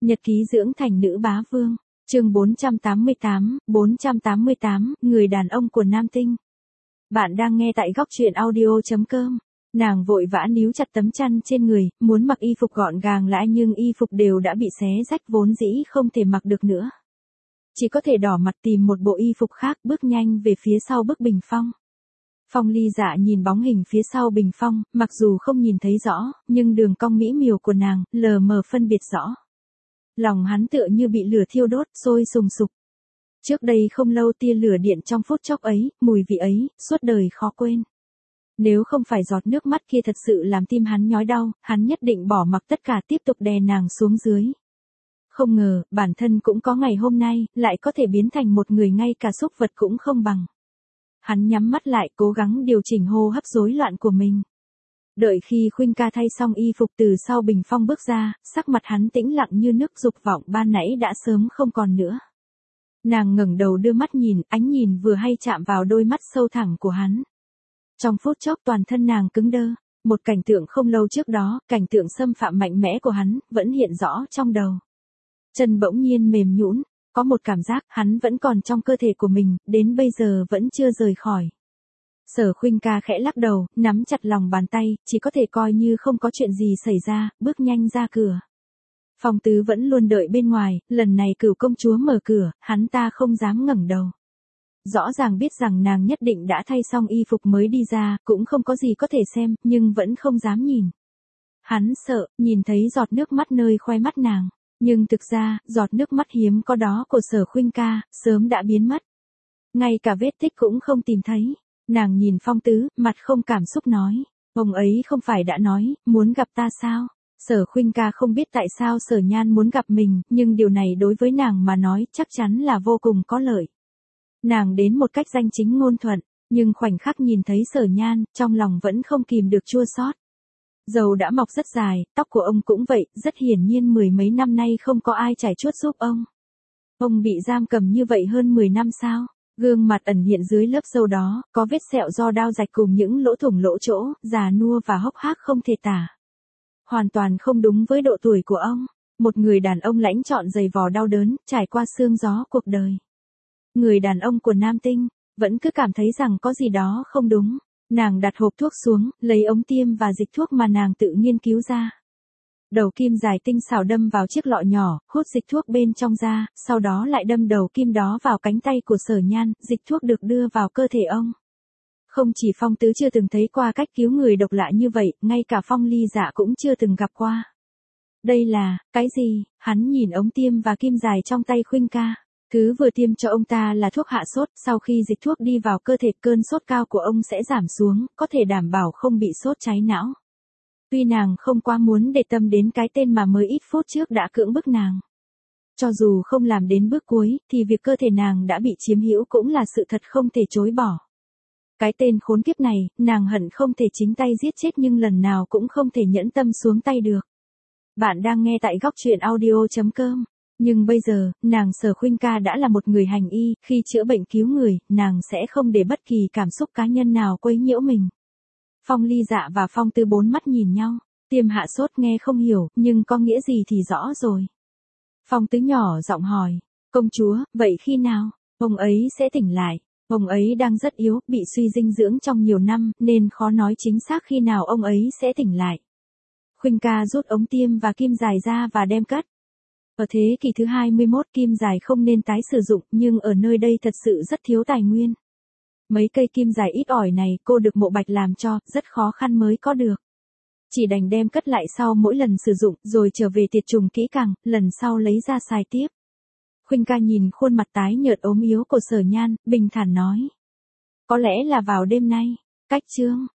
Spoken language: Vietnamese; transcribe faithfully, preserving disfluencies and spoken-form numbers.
Nhật ký dưỡng thành nữ bá vương, chương bốn trăm tám mươi tám, bốn trăm tám mươi tám, người đàn ông của Nam Tinh. Bạn đang nghe tại góc truyện audio chấm com. Nàng vội vã níu chặt tấm chăn trên người, muốn mặc y phục gọn gàng lại nhưng y phục đều đã bị xé rách vốn dĩ không thể mặc được nữa. Chỉ có thể đỏ mặt tìm một bộ y phục khác, bước nhanh về phía sau bức bình phong. Phong Ly Dạ nhìn bóng hình phía sau bình phong, mặc dù không nhìn thấy rõ, nhưng đường cong mỹ miều của nàng, lờ mờ phân biệt rõ. Lòng hắn tựa như bị lửa thiêu đốt, sôi sùng sục. Trước đây không lâu tia lửa điện trong phút chốc ấy, mùi vị ấy, suốt đời khó quên. Nếu không phải giọt nước mắt kia thật sự làm tim hắn nhói đau, hắn nhất định bỏ mặc tất cả tiếp tục đè nàng xuống dưới. Không ngờ, bản thân cũng có ngày hôm nay, lại có thể biến thành một người ngay cả súc vật cũng không bằng. Hắn nhắm mắt lại, cố gắng điều chỉnh hô hấp rối loạn của mình. Đợi khi Khuynh Ca thay xong y phục từ sau bình phong bước ra, sắc mặt hắn tĩnh lặng như nước, dục vọng ban nãy đã sớm không còn nữa. Nàng ngẩng đầu đưa mắt nhìn, ánh nhìn vừa hay chạm vào đôi mắt sâu thẳm của hắn. Trong phút chốc toàn thân nàng cứng đơ, một cảnh tượng không lâu trước đó, cảnh tượng xâm phạm mạnh mẽ của hắn, vẫn hiện rõ trong đầu. Chân bỗng nhiên mềm nhũn, có một cảm giác hắn vẫn còn trong cơ thể của mình, đến bây giờ vẫn chưa rời khỏi. Sở Khuynh Ca khẽ lắc đầu, nắm chặt lòng bàn tay, chỉ có thể coi như không có chuyện gì xảy ra, bước nhanh ra cửa. Phong Tứ vẫn luôn đợi bên ngoài, lần này Cửu công chúa mở cửa, hắn ta không dám ngẩng đầu. Rõ ràng biết rằng nàng nhất định đã thay xong y phục mới đi ra, cũng không có gì có thể xem, nhưng vẫn không dám nhìn. Hắn sợ, nhìn thấy giọt nước mắt nơi khóe mắt nàng, nhưng thực ra, giọt nước mắt hiếm có đó của Sở Khuynh Ca, sớm đã biến mất. Ngay cả vết tích cũng không tìm thấy. Nàng nhìn Phong Tứ, mặt không cảm xúc nói, ông ấy không phải đã nói, muốn gặp ta sao? Sở Khuynh Ca không biết tại sao Sở Nhan muốn gặp mình, nhưng điều này đối với nàng mà nói chắc chắn là vô cùng có lợi. Nàng đến một cách danh chính ngôn thuận, nhưng khoảnh khắc nhìn thấy Sở Nhan, trong lòng vẫn không kìm được chua xót. Râu đã mọc rất dài, tóc của ông cũng vậy, rất hiển nhiên mười mấy năm nay không có ai chải chuốt giúp ông. Ông bị giam cầm như vậy hơn mười năm sao? Gương mặt ẩn hiện dưới lớp râu đó, có vết sẹo do đao rạch cùng những lỗ thủng lỗ chỗ, già nua và hốc hác không thể tả. Hoàn toàn không đúng với độ tuổi của ông. Một người đàn ông lãnh trọn giày vò đau đớn, trải qua sương gió cuộc đời. Người đàn ông của Nam Tinh, vẫn cứ cảm thấy rằng có gì đó không đúng. Nàng đặt hộp thuốc xuống, lấy ống tiêm và dịch thuốc mà nàng tự nghiên cứu ra. Đầu kim dài tinh xảo đâm vào chiếc lọ nhỏ, hút dịch thuốc bên trong ra, sau đó lại đâm đầu kim đó vào cánh tay của Sở Nhan, dịch thuốc được đưa vào cơ thể ông. Không chỉ Phong Tứ chưa từng thấy qua cách cứu người độc lạ như vậy, ngay cả Phong Ly Dạ cũng chưa từng gặp qua. Đây là, cái gì? Hắn nhìn ống tiêm và kim dài trong tay Khuynh Ca. Thứ vừa tiêm cho ông ta là thuốc hạ sốt, sau khi dịch thuốc đi vào cơ thể cơn sốt cao của ông sẽ giảm xuống, có thể đảm bảo không bị sốt cháy não. Tuy nàng không quá muốn để tâm đến cái tên mà mới ít phút trước đã cưỡng bức nàng. Cho dù không làm đến bước cuối, thì việc cơ thể nàng đã bị chiếm hữu cũng là sự thật không thể chối bỏ. Cái tên khốn kiếp này, nàng hận không thể chính tay giết chết nhưng lần nào cũng không thể nhẫn tâm xuống tay được. Bạn đang nghe tại góc truyện audio chấm com. Nhưng bây giờ, nàng Sở Khuynh Ca đã là một người hành y, khi chữa bệnh cứu người, nàng sẽ không để bất kỳ cảm xúc cá nhân nào quấy nhiễu mình. Phong Ly Dạ và Phong Tứ bốn mắt nhìn nhau, tiêm hạ sốt nghe không hiểu, nhưng có nghĩa gì thì rõ rồi. Phong Tứ nhỏ giọng hỏi, công chúa, vậy khi nào, ông ấy sẽ tỉnh lại? Ông ấy đang rất yếu, bị suy dinh dưỡng trong nhiều năm, nên khó nói chính xác khi nào ông ấy sẽ tỉnh lại. Khuynh Ca rút ống tiêm và kim dài ra và đem cất. Ở thế kỷ thứ hai mươi mốt kim dài không nên tái sử dụng, nhưng ở nơi đây thật sự rất thiếu tài nguyên. Mấy cây kim dài ít ỏi này cô được Mộ Bạch làm cho, rất khó khăn mới có được. Chỉ đành đem cất lại sau mỗi lần sử dụng, rồi trở về tiệt trùng kỹ càng, lần sau lấy ra xài tiếp. Khuynh Ca nhìn khuôn mặt tái nhợt ốm yếu của Sở Nhan, bình thản nói. Có lẽ là vào đêm nay. Cách chương,